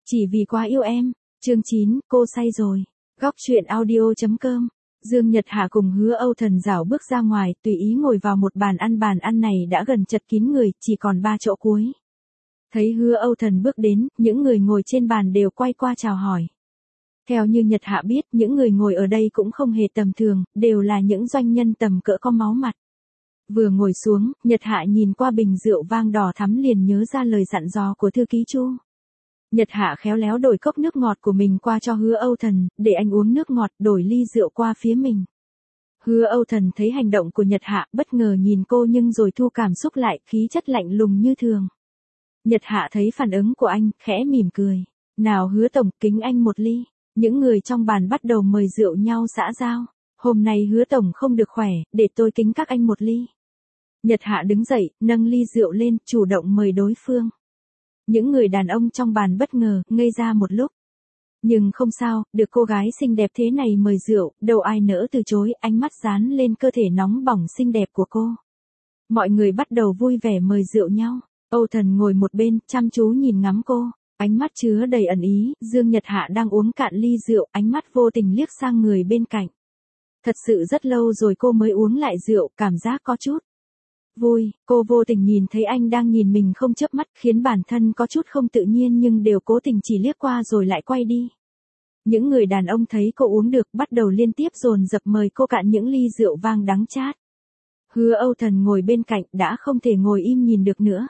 Chỉ vì quá yêu em. Chương 9, cô say rồi. Góc truyện audio.com. Dương Nhật Hạ cùng Hứa Âu Thần rảo bước ra ngoài, tùy ý ngồi vào một bàn ăn này đã gần chật kín người, chỉ còn 3 chỗ cuối. Thấy Hứa Âu Thần bước đến, những người ngồi trên bàn đều quay qua chào hỏi. Theo như Nhật Hạ biết, những người ngồi ở đây cũng không hề tầm thường, đều là những doanh nhân tầm cỡ có máu mặt. Vừa ngồi xuống, Nhật Hạ nhìn qua bình rượu vang đỏ thắm liền nhớ ra lời dặn dò của thư ký Chu. Nhật Hạ khéo léo đổi cốc nước ngọt của mình qua cho Hứa Âu Thần, để anh uống nước ngọt, đổi ly rượu qua phía mình. Hứa Âu Thần thấy hành động của Nhật Hạ, bất ngờ nhìn cô nhưng rồi thu cảm xúc lại, khí chất lạnh lùng như thường. Nhật Hạ thấy phản ứng của anh, khẽ mỉm cười. Nào Hứa Tổng, kính anh một ly. Những người trong bàn bắt đầu mời rượu nhau xã giao. Hôm nay Hứa Tổng không được khỏe, để tôi kính các anh một ly. Nhật Hạ đứng dậy, nâng ly rượu lên, chủ động mời đối phương. Những người đàn ông trong bàn bất ngờ, ngây ra một lúc. Nhưng không sao, được cô gái xinh đẹp thế này mời rượu, đâu ai nỡ từ chối, ánh mắt dán lên cơ thể nóng bỏng xinh đẹp của cô. Mọi người bắt đầu vui vẻ mời rượu nhau. Âu Thần ngồi một bên, chăm chú nhìn ngắm cô, ánh mắt chứa đầy ẩn ý. Dương Nhật Hạ đang uống cạn ly rượu, ánh mắt vô tình liếc sang người bên cạnh. Thật sự rất lâu rồi cô mới uống lại rượu, cảm giác có chút vui. Cô vô tình nhìn thấy anh đang nhìn mình không chớp mắt, khiến bản thân có chút không tự nhiên nhưng đều cố tình chỉ liếc qua rồi lại quay đi. Những người đàn ông thấy cô uống được, bắt đầu liên tiếp dồn dập mời cô cạn những ly rượu vang đắng chát. Hứa Âu Thần ngồi bên cạnh đã không thể ngồi im nhìn được nữa.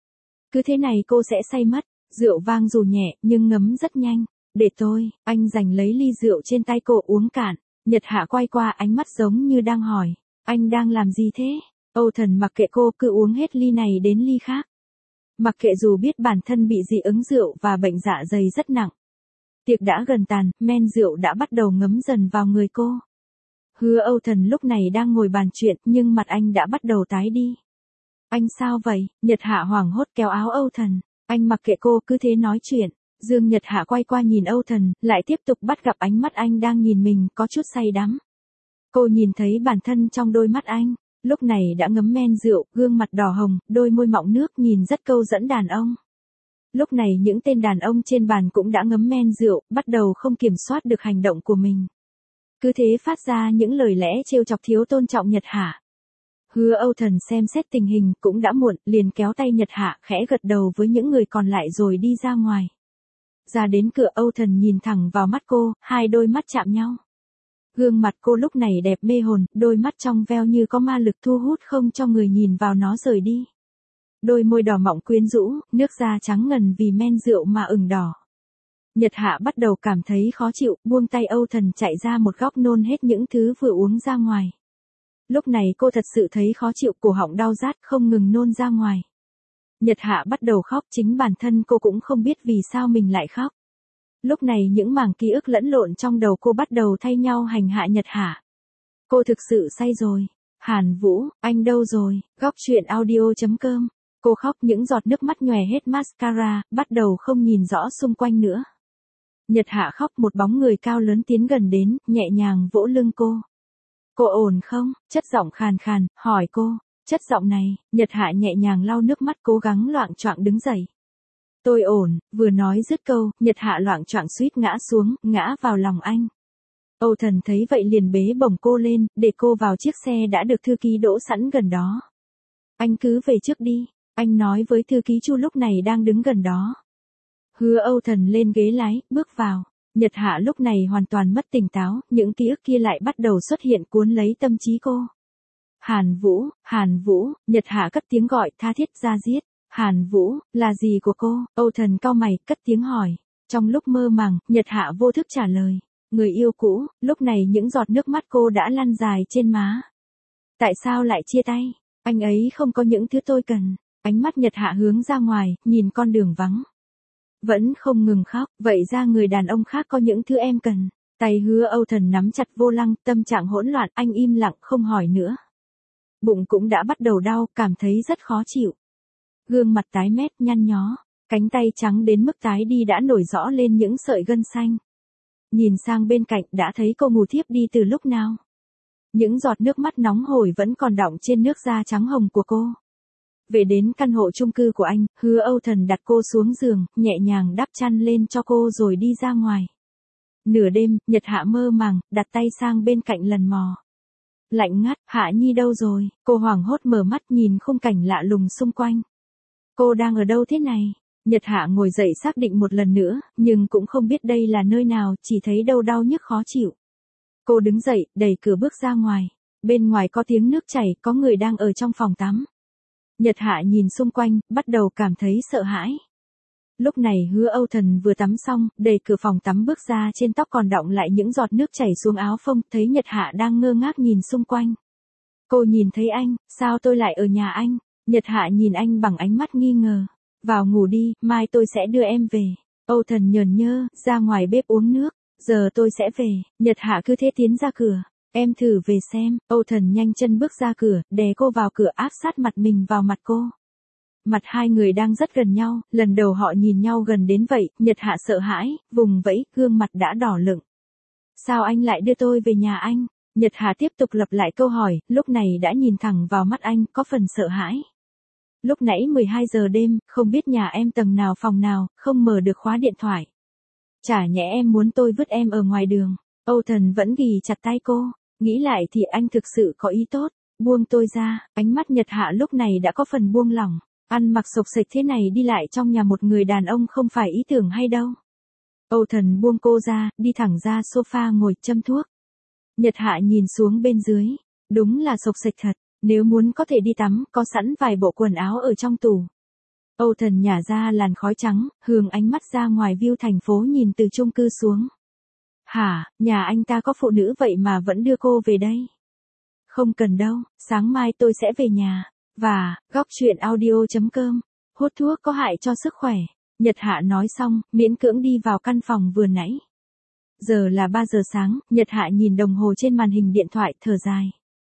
Cứ thế này cô sẽ say mất. Rượu vang dù nhẹ nhưng ngấm rất nhanh. Để tôi, anh giành lấy ly rượu trên tay cô uống cạn. Nhật Hạ quay qua, ánh mắt giống như đang hỏi, anh đang làm gì thế? Âu Thần mặc kệ cô, cứ uống hết ly này đến ly khác. Mặc kệ dù biết bản thân bị dị ứng rượu và bệnh dạ dày rất nặng. Tiệc đã gần tàn, men rượu đã bắt đầu ngấm dần vào người cô. Hứa Âu Thần lúc này đang ngồi bàn chuyện, nhưng mặt anh đã bắt đầu tái đi. Anh sao vậy? Nhật Hạ hoảng hốt kéo áo Âu Thần. Anh mặc kệ cô, cứ thế nói chuyện. Dương Nhật Hạ quay qua nhìn Âu Thần, lại tiếp tục bắt gặp ánh mắt anh đang nhìn mình, có chút say đắm. Cô nhìn thấy bản thân trong đôi mắt anh. Lúc này đã ngấm men rượu, gương mặt đỏ hồng, đôi môi mọng nước nhìn rất câu dẫn đàn ông. Lúc này những tên đàn ông trên bàn cũng đã ngấm men rượu, bắt đầu không kiểm soát được hành động của mình. Cứ thế phát ra những lời lẽ trêu chọc thiếu tôn trọng Nhật Hạ. Hứa Âu Thần xem xét tình hình, cũng đã muộn, liền kéo tay Nhật Hạ, khẽ gật đầu với những người còn lại rồi đi ra ngoài. Ra đến cửa, Âu Thần nhìn thẳng vào mắt cô, hai đôi mắt chạm nhau. Gương mặt cô lúc này đẹp mê hồn, đôi mắt trong veo như có ma lực thu hút không cho người nhìn vào nó rời đi. Đôi môi đỏ mọng quyến rũ, nước da trắng ngần vì men rượu mà ửng đỏ. Nhật Hạ bắt đầu cảm thấy khó chịu, buông tay Âu Thần chạy ra một góc nôn hết những thứ vừa uống ra ngoài. Lúc này cô thật sự thấy khó chịu, cổ họng đau rát không ngừng nôn ra ngoài. Nhật Hạ bắt đầu khóc, chính bản thân cô cũng không biết vì sao mình lại khóc. Lúc này những mảng ký ức lẫn lộn trong đầu cô bắt đầu thay nhau hành hạ Nhật Hạ. Cô thực sự say rồi. Hàn Vũ, anh đâu rồi? Góc truyện audio.com. Cô khóc, những giọt nước mắt nhòe hết mascara, bắt đầu không nhìn rõ xung quanh nữa. Nhật Hạ khóc, một bóng người cao lớn tiến gần đến, nhẹ nhàng vỗ lưng cô. Cô ổn không? Chất giọng khàn khàn, hỏi cô. Chất giọng này, Nhật Hạ nhẹ nhàng lau nước mắt, cố gắng loạng choạng đứng dậy. Tôi ổn, vừa nói dứt câu, Nhật Hạ loạng choạng suýt ngã xuống, ngã vào lòng anh. Âu Thần thấy vậy liền bế bổng cô lên, để cô vào chiếc xe đã được thư ký đỗ sẵn gần đó. Anh cứ về trước đi, anh nói với thư ký Chu lúc này đang đứng gần đó. Hứa Âu Thần lên ghế lái, bước vào. Nhật Hạ lúc này hoàn toàn mất tỉnh táo, những ký ức kia lại bắt đầu xuất hiện cuốn lấy tâm trí cô. Hàn Vũ, Nhật Hạ cất tiếng gọi tha thiết ra diết. Hàn Vũ, là gì của cô? Âu Thần cau mày, cất tiếng hỏi. Trong lúc mơ màng, Nhật Hạ vô thức trả lời. Người yêu cũ. Lúc này những giọt nước mắt cô đã lăn dài trên má. Tại sao lại chia tay? Anh ấy không có những thứ tôi cần. Ánh mắt Nhật Hạ hướng ra ngoài, nhìn con đường vắng. Vẫn không ngừng khóc, vậy ra người đàn ông khác có những thứ em cần. Tay Hứa Âu Thần nắm chặt vô lăng, tâm trạng hỗn loạn, anh im lặng không hỏi nữa. Bụng cũng đã bắt đầu đau, cảm thấy rất khó chịu. Gương mặt tái mét nhăn nhó, cánh tay trắng đến mức tái đi đã nổi rõ lên những sợi gân xanh. Nhìn sang bên cạnh đã thấy cô ngủ thiếp đi từ lúc nào. Những giọt nước mắt nóng hổi vẫn còn đọng trên nước da trắng hồng của cô. Về đến căn hộ chung cư của anh, Hứa Âu Thần đặt cô xuống giường, nhẹ nhàng đắp chăn lên cho cô rồi đi ra ngoài. Nửa đêm, Nhật Hạ mơ màng, đặt tay sang bên cạnh lần mò. Lạnh ngắt, Hạ Nhi đâu rồi? Cô hoảng hốt mở mắt nhìn khung cảnh lạ lùng xung quanh. Cô đang ở đâu thế này? Nhật Hạ ngồi dậy xác định một lần nữa, nhưng cũng không biết đây là nơi nào, chỉ thấy đầu đau nhức khó chịu. Cô đứng dậy, đẩy cửa bước ra ngoài. Bên ngoài có tiếng nước chảy, có người đang ở trong phòng tắm. Nhật Hạ nhìn xung quanh, bắt đầu cảm thấy sợ hãi. Lúc này Hứa Âu Thần vừa tắm xong, đẩy cửa phòng tắm bước ra, trên tóc còn đọng lại những giọt nước chảy xuống áo phông, thấy Nhật Hạ đang ngơ ngác nhìn xung quanh. Cô nhìn thấy anh, sao tôi lại ở nhà anh? Nhật Hạ nhìn anh bằng ánh mắt nghi ngờ. Vào ngủ đi, mai tôi sẽ đưa em về. Âu Thần nhờn nhơ, ra ngoài bếp uống nước. Giờ tôi sẽ về. Nhật Hạ cứ thế tiến ra cửa. Em thử về xem. Âu Thần nhanh chân bước ra cửa, đè cô vào cửa, áp sát mặt mình vào mặt cô. Mặt hai người đang rất gần nhau, lần đầu họ nhìn nhau gần đến vậy, Nhật Hạ sợ hãi, vùng vẫy, gương mặt đã đỏ lựng. Sao anh lại đưa tôi về nhà anh? Nhật Hạ tiếp tục lặp lại câu hỏi, lúc này đã nhìn thẳng vào mắt anh, có phần sợ hãi. Lúc nãy 12 giờ đêm, không biết nhà em tầng nào phòng nào, không mở được khóa điện thoại. Chả nhẽ em muốn tôi vứt em ở ngoài đường. Âu Thần vẫn ghì chặt tay cô, nghĩ lại thì anh thực sự có ý tốt, buông tôi ra, ánh mắt Nhật Hạ lúc này đã có phần buông lỏng. Ăn mặc xộc xệch thế này đi lại trong nhà một người đàn ông không phải ý tưởng hay đâu. Âu Thần buông cô ra, đi thẳng ra sofa ngồi châm thuốc. Nhật Hạ nhìn xuống bên dưới, đúng là xộc xệch thật, nếu muốn có thể đi tắm, có sẵn vài bộ quần áo ở trong tủ. Âu Thần nhả ra làn khói trắng, hướng ánh mắt ra ngoài view thành phố nhìn từ chung cư xuống. Hả, nhà anh ta có phụ nữ vậy mà vẫn đưa cô về đây? Không cần đâu, sáng mai tôi sẽ về nhà. Và, góc truyện audio.com, hút thuốc có hại cho sức khỏe. Nhật Hạ nói xong, miễn cưỡng đi vào căn phòng vừa nãy. Giờ là 3 giờ sáng, Nhật Hạ nhìn đồng hồ trên màn hình điện thoại, thở dài.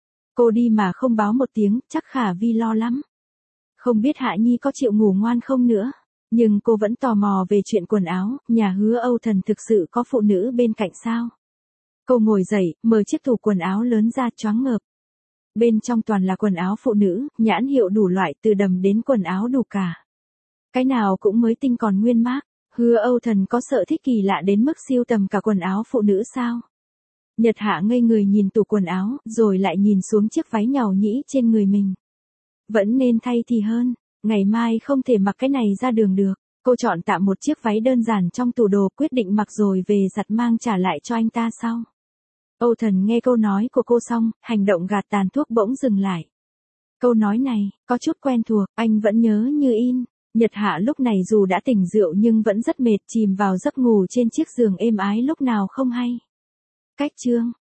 Cô đi mà không báo một tiếng, chắc Khả Vi lo lắm. Không biết Hạ Nhi có chịu ngủ ngoan không nữa. Nhưng cô vẫn tò mò về chuyện quần áo, nhà Hứa Âu Thần thực sự có phụ nữ bên cạnh sao? Cô ngồi dậy, mở chiếc tủ quần áo lớn ra, choáng ngợp. Bên trong toàn là quần áo phụ nữ, nhãn hiệu đủ loại, từ đầm đến quần áo đủ cả. Cái nào cũng mới tinh còn nguyên mác. Hứa Âu Thần có sở thích kỳ lạ đến mức siêu tầm cả quần áo phụ nữ sao? Nhật Hạ ngây người nhìn tủ quần áo, rồi lại nhìn xuống chiếc váy nhàu nhĩ trên người mình. Vẫn nên thay thì hơn, ngày mai không thể mặc cái này ra đường được. Cô chọn tạm một chiếc váy đơn giản trong tủ đồ, quyết định mặc rồi về giặt mang trả lại cho anh ta sau. Âu Thần nghe câu nói của cô xong, hành động gạt tàn thuốc bỗng dừng lại. Câu nói này, có chút quen thuộc, anh vẫn nhớ như in. Nhật Hạ lúc này dù đã tỉnh rượu nhưng vẫn rất mệt, chìm vào giấc ngủ trên chiếc giường êm ái lúc nào không hay. Cách chương